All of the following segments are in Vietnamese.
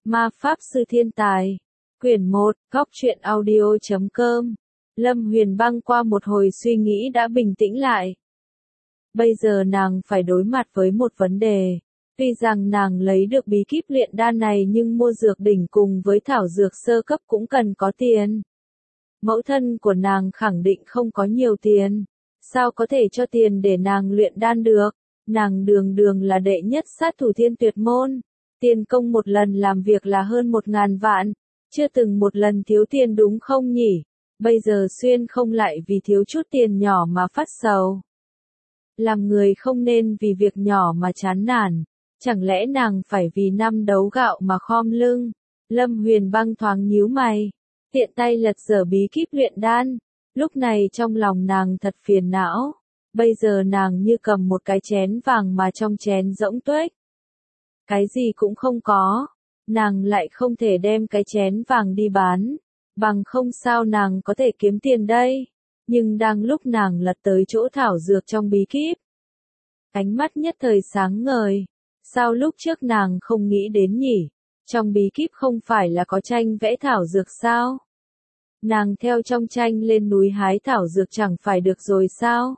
Ma Pháp Sư Thiên Tài. Quyển 1, Góc truyện audio.com. Lâm Huyền Băng qua một hồi suy nghĩ đã bình tĩnh lại. Bây giờ nàng phải đối mặt với một vấn đề. Tuy rằng nàng lấy được bí kíp luyện đan này nhưng mua dược đỉnh cùng với thảo dược sơ cấp cũng cần có tiền. Mẫu thân của nàng khẳng định không có nhiều tiền. Sao có thể cho tiền để nàng luyện đan được? Nàng đường là đệ nhất sát thủ Thiên Tuyệt Môn. Tiền công một lần làm việc là hơn 1.000 vạn. Chưa từng một lần thiếu tiền đúng không nhỉ? Bây giờ xuyên không lại vì thiếu chút tiền nhỏ mà phát sầu. Làm người không nên vì việc nhỏ mà chán nản. Chẳng lẽ nàng phải vì năm đấu gạo mà khom lưng? Lâm Huyền Băng thoáng nhíu mày. Tiện tay lật dở bí kíp luyện đan. Lúc này trong lòng nàng thật phiền não. Bây giờ nàng như cầm một cái chén vàng mà trong chén rỗng tuếch. Cái gì cũng không có. Nàng lại không thể đem cái chén vàng đi bán. Bằng không sao nàng có thể kiếm tiền đây. Nhưng đang lúc nàng lật tới chỗ thảo dược trong bí kíp. Ánh mắt nhất thời sáng ngời. Sao lúc trước nàng không nghĩ đến nhỉ? Trong bí kíp không phải là có tranh vẽ thảo dược sao? Nàng theo trong tranh lên núi hái thảo dược chẳng phải được rồi sao?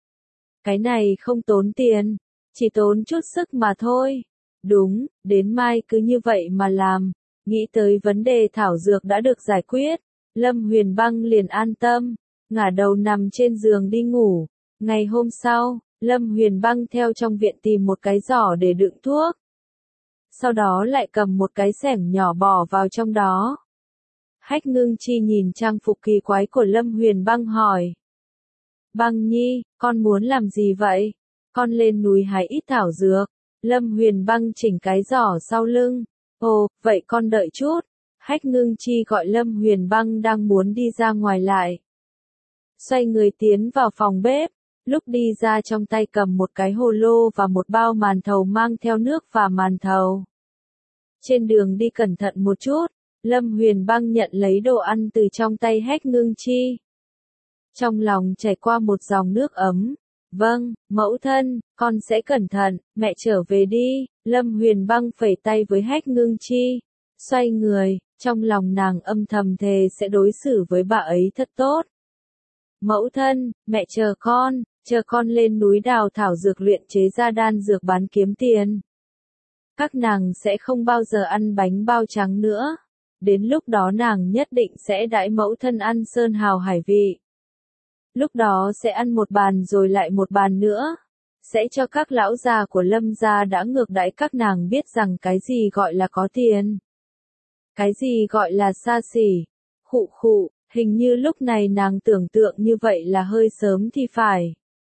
Cái này không tốn tiền, chỉ tốn chút sức mà thôi. Đúng, đến mai cứ như vậy mà làm. Nghĩ tới vấn đề thảo dược đã được giải quyết, Lâm Huyền Băng liền an tâm, ngả đầu nằm trên giường đi ngủ. Ngày hôm sau, Lâm Huyền Băng theo trong viện tìm một cái giỏ để đựng thuốc. Sau đó lại cầm một cái xẻng nhỏ bỏ vào trong đó. Hách Ngưng Chi nhìn trang phục kỳ quái của Lâm Huyền Băng hỏi. Băng Nhi, con muốn làm gì vậy? Con lên núi hái ít thảo dược. Lâm Huyền Băng chỉnh cái giỏ sau lưng. Ồ, vậy con đợi chút. Hách Ngưng Chi gọi Lâm Huyền Băng đang muốn đi ra ngoài lại. Xoay người tiến vào phòng bếp. Lúc đi ra trong tay cầm một cái hồ lô và một bao màn thầu mang theo nước và màn thầu. Trên đường đi cẩn thận một chút. Lâm Huyền Băng nhận lấy đồ ăn từ trong tay Hách Ngưng Chi. Trong lòng chảy qua một dòng nước ấm. Vâng, mẫu thân, con sẽ cẩn thận, mẹ trở về đi. Lâm Huyền Băng phẩy tay với Hách Ngưng Chi. Xoay người, trong lòng nàng âm thầm thề sẽ đối xử với bà ấy thật tốt. Mẫu thân, mẹ chờ con lên núi đào thảo dược luyện chế ra đan dược bán kiếm tiền. Các nàng sẽ không bao giờ ăn bánh bao trắng nữa. Đến lúc đó nàng nhất định sẽ đãi mẫu thân ăn sơn hào hải vị. Lúc đó sẽ ăn một bàn rồi lại một bàn nữa. Sẽ cho các lão già của Lâm gia đã ngược đãi các nàng biết rằng cái gì gọi là có tiền. Cái gì gọi là xa xỉ. Khụ, hình như lúc này nàng tưởng tượng như vậy là hơi sớm thì phải.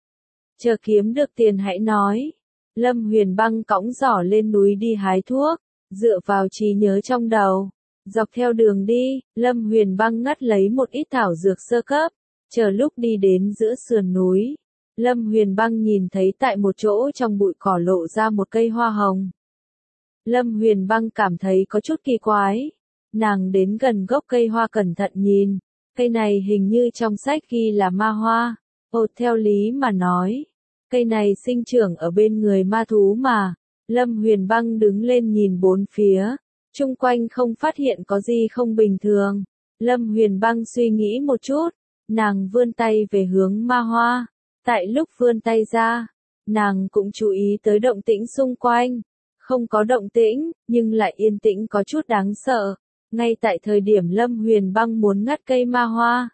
Chờ kiếm được tiền hãy nói. Lâm Huyền Băng cõng giỏ lên núi đi hái thuốc, dựa vào trí nhớ trong đầu. Dọc theo đường đi, Lâm Huyền Băng ngắt lấy một ít thảo dược sơ cấp. Chờ lúc đi đến giữa sườn núi, Lâm Huyền Băng nhìn thấy tại một chỗ trong bụi cỏ lộ ra một cây hoa hồng. Lâm Huyền Băng cảm thấy có chút kỳ quái. Nàng đến gần gốc cây hoa cẩn thận nhìn. Cây này hình như trong sách ghi là ma hoa. Theo lý mà nói, cây này sinh trưởng ở bên người ma thú mà. Lâm Huyền Băng đứng lên nhìn bốn phía. Chung quanh không phát hiện có gì không bình thường. Lâm Huyền Băng suy nghĩ một chút. Nàng vươn tay về hướng ma hoa. Tại lúc vươn tay ra, nàng cũng chú ý tới động tĩnh xung quanh. Không có động tĩnh, nhưng lại yên tĩnh có chút đáng sợ. Ngay tại thời điểm Lâm Huyền Băng muốn ngắt cây ma hoa,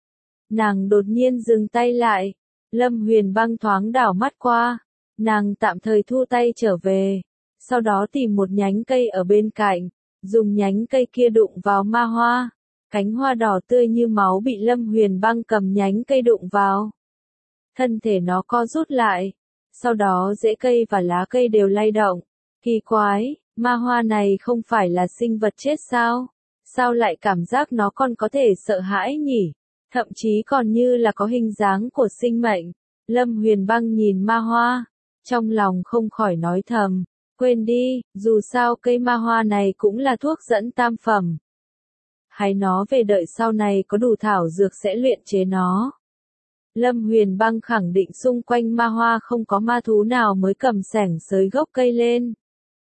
nàng đột nhiên dừng tay lại. Lâm Huyền Băng thoáng đảo mắt qua. Nàng tạm thời thu tay trở về. Sau đó tìm một nhánh cây ở bên cạnh. Dùng nhánh cây kia đụng vào ma hoa. Cánh hoa đỏ tươi như máu bị Lâm Huyền Băng cầm nhánh cây đụng vào. Thân thể nó co rút lại. Sau đó rễ cây và lá cây đều lay động. Kỳ quái, ma hoa này không phải là sinh vật chết sao? Sao lại cảm giác nó còn có thể sợ hãi nhỉ? Thậm chí còn như là có hình dáng của sinh mệnh. Lâm Huyền Băng nhìn ma hoa. Trong lòng không khỏi nói thầm. Quên đi, dù sao cây ma hoa này cũng là thuốc dẫn tam phẩm. Hãy nó về đợi sau này có đủ thảo dược sẽ luyện chế nó. Lâm Huyền Băng khẳng định xung quanh ma hoa không có ma thú nào mới cầm xẻng xới gốc cây lên.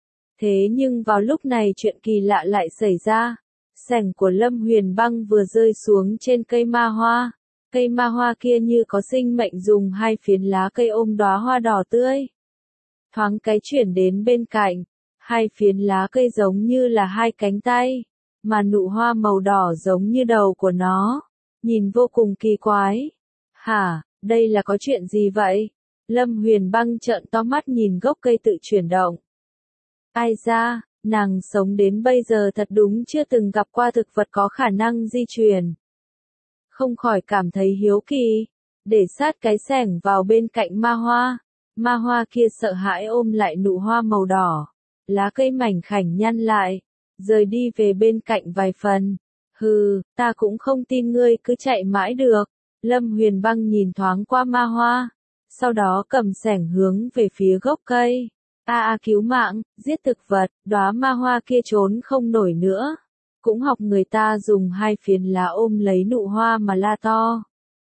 Thế nhưng vào lúc này chuyện kỳ lạ lại xảy ra. Xẻng của Lâm Huyền Băng vừa rơi xuống trên cây ma hoa. Cây ma hoa kia như có sinh mệnh dùng hai phiến lá cây ôm đóa hoa đỏ tươi. Thoáng cái chuyển đến bên cạnh. Hai phiến lá cây giống như là hai cánh tay. Mà nụ hoa màu đỏ giống như đầu của nó. Nhìn vô cùng kỳ quái. Hả, đây là có chuyện gì vậy? Lâm Huyền Băng trợn to mắt nhìn gốc cây tự chuyển động. Ai ra, nàng sống đến bây giờ thật đúng chưa từng gặp qua thực vật có khả năng di chuyển. Không khỏi cảm thấy hiếu kỳ, để sát cái xẻng vào bên cạnh ma hoa kia sợ hãi ôm lại nụ hoa màu đỏ, lá cây mảnh khảnh nhăn lại, rời đi về bên cạnh vài phần. Hừ, ta cũng không tin ngươi cứ chạy mãi được. Lâm Huyền Băng nhìn thoáng qua ma hoa, sau đó cầm xẻng hướng về phía gốc cây. Cứu mạng, giết thực vật, đóa ma hoa kia trốn không nổi nữa. Cũng học người ta dùng hai phiến lá ôm lấy nụ hoa mà la to.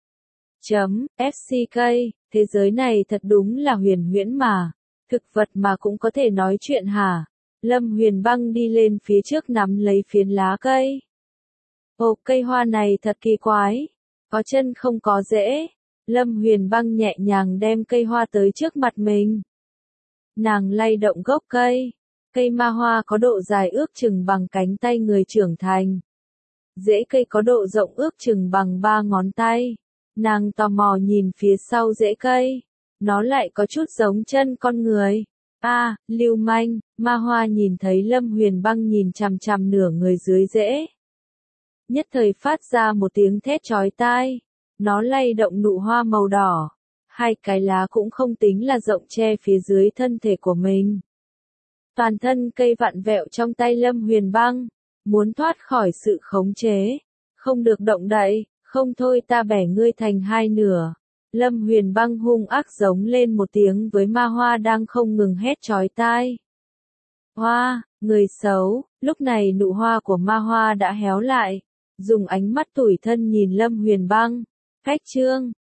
FCK, thế giới này thật đúng là huyền huyễn mà. Thực vật mà cũng có thể nói chuyện hả? Lâm Huyền Băng đi lên phía trước nắm lấy phiến lá cây. Ồ, cây hoa này thật kỳ quái. Có chân không có rễ. Lâm Huyền Băng nhẹ nhàng đem cây hoa tới trước mặt mình. Nàng lay động gốc cây. Cây ma hoa có độ dài ước chừng bằng cánh tay người trưởng thành. Rễ cây có độ rộng ước chừng bằng 3 ngón tay. Nàng tò mò nhìn phía sau rễ cây. Nó lại có chút giống chân con người. Lưu manh, ma hoa nhìn thấy Lâm Huyền Băng nhìn chằm chằm nửa người dưới rễ. Nhất thời phát ra một tiếng thét chói tai. Nó lay động nụ hoa màu đỏ. Hai cái lá cũng không tính là rộng che phía dưới thân thể của mình. Toàn thân cây vặn vẹo trong tay Lâm Huyền Băng. Muốn thoát khỏi sự khống chế. Không được động đậy, không thôi ta bẻ ngươi thành hai nửa. Lâm Huyền Băng hung ác giống lên một tiếng với ma hoa đang không ngừng hét chói tai. Hoa, người xấu, lúc này nụ hoa của ma hoa đã héo lại. Dùng ánh mắt tủi thân nhìn Lâm Huyền Băng. Khách trương,